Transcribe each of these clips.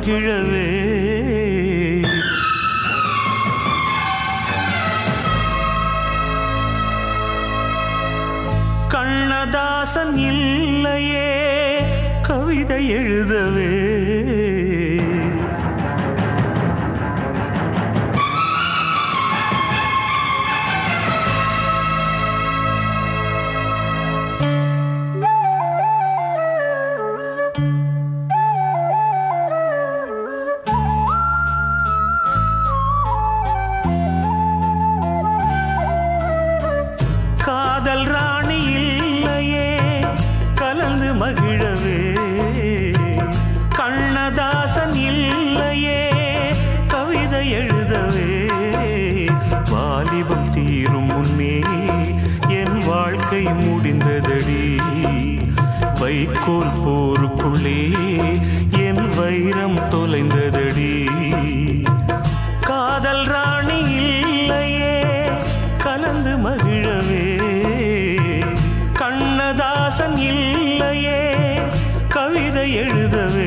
மகிழவே. கண்ணதாசன் இல்லையே கவிதை எழுதவே. காதல் ராணி இல்லையே கலந்து மகிழவே. கண்ணதாசன் இல்லையே கவிதை எழுதவே. வாலிபம் தீரும் முன்னே என் வாழ்க்கை முடிந்ததடி. வைக்கோல் போருக்குள்ளே என் வைரம் தொலைந்ததடி. காதல் ராணி இல்லையே கலந்து மகிழவே. கண்ணதாசன் இல்லையே கவிதை எழுதவே.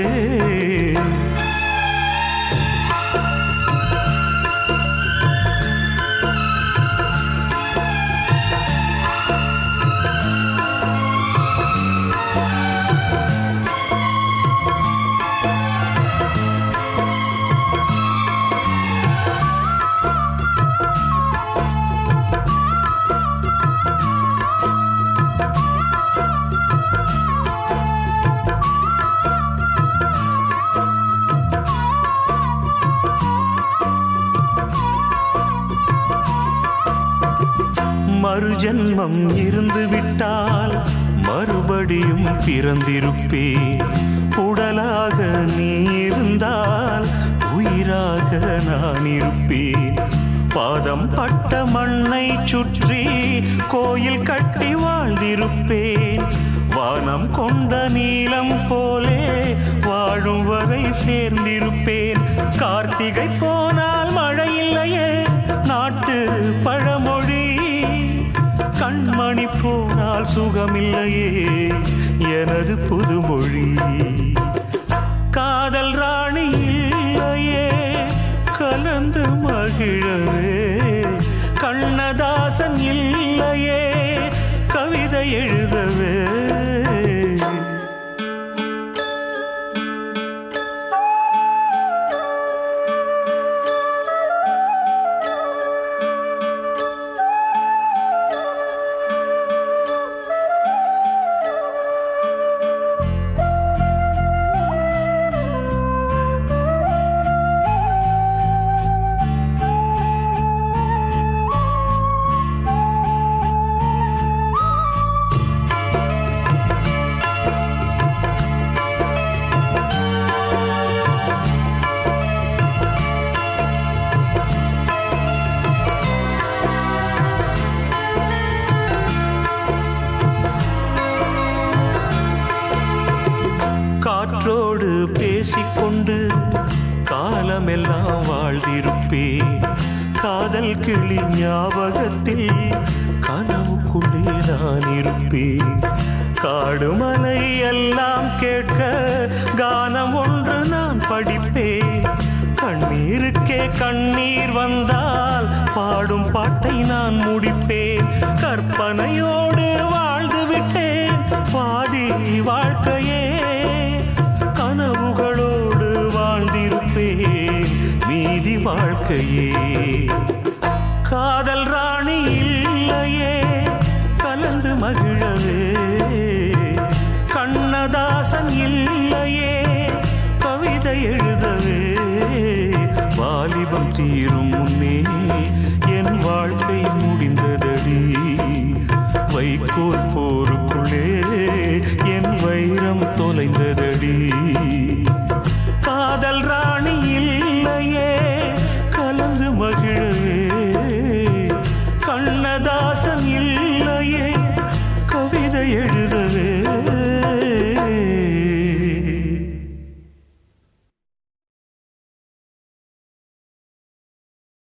மறுஜன்மம் இருந்து விட்டால் மறுபடியும் பிறந்திருப்பேன். உடலாக நீ இருந்தால் உயிராக நான் இருப்பேன். பாதம் பட்ட மண்ணை சுற்றி கோயில் கட்டி வாழ்ந்திருப்பேன். வானம் கொண்ட நீலம் போலே வாழும் வரை சேர்ந்திருப்பேன். கார்த்திகை போனால் மழை இல்லையே நாட்டு பழமொழி. கண்மணி போனால் சுகமில்லையே எனது புதுமொழி. காதல் ராணி இல்லையே கலந்து மகிழவே. கண்ணதாசன் இல்லையே கவிதை எழுதவே. காற்றோடு பேசிக்கொண்டு காலமெல்லாம் வாழ்ந்திருப்பேன். காதல் கிளி ஞாபகத்தில் கனவுக்குள்ளே நான் இருப்பேன். காடு மலை எல்லாம் கேட்க கானம் ஒன்று நான் படிப்பேன். கண்ணீருக்கே கண்ணீர் வந்தால் பாடும் பாட்டை நான் முடிப்பேன். கற்பனையோடு வாழ்ந்து விட்டேன் பாதி வாழ்க்கையே. கனவுகளோடு வாழ்ந்திருப்பேன் மீதி வாழ்க்கையே. காதல் ராணி இல்லையே கலந்து மகிழவே. கண்ணதாசன் இல்லையே கவிதை எழுதவே. வாலிபம் தீரும் முன்னே என் வாழ்க்கை முடிந்ததடி. வைக்கோல்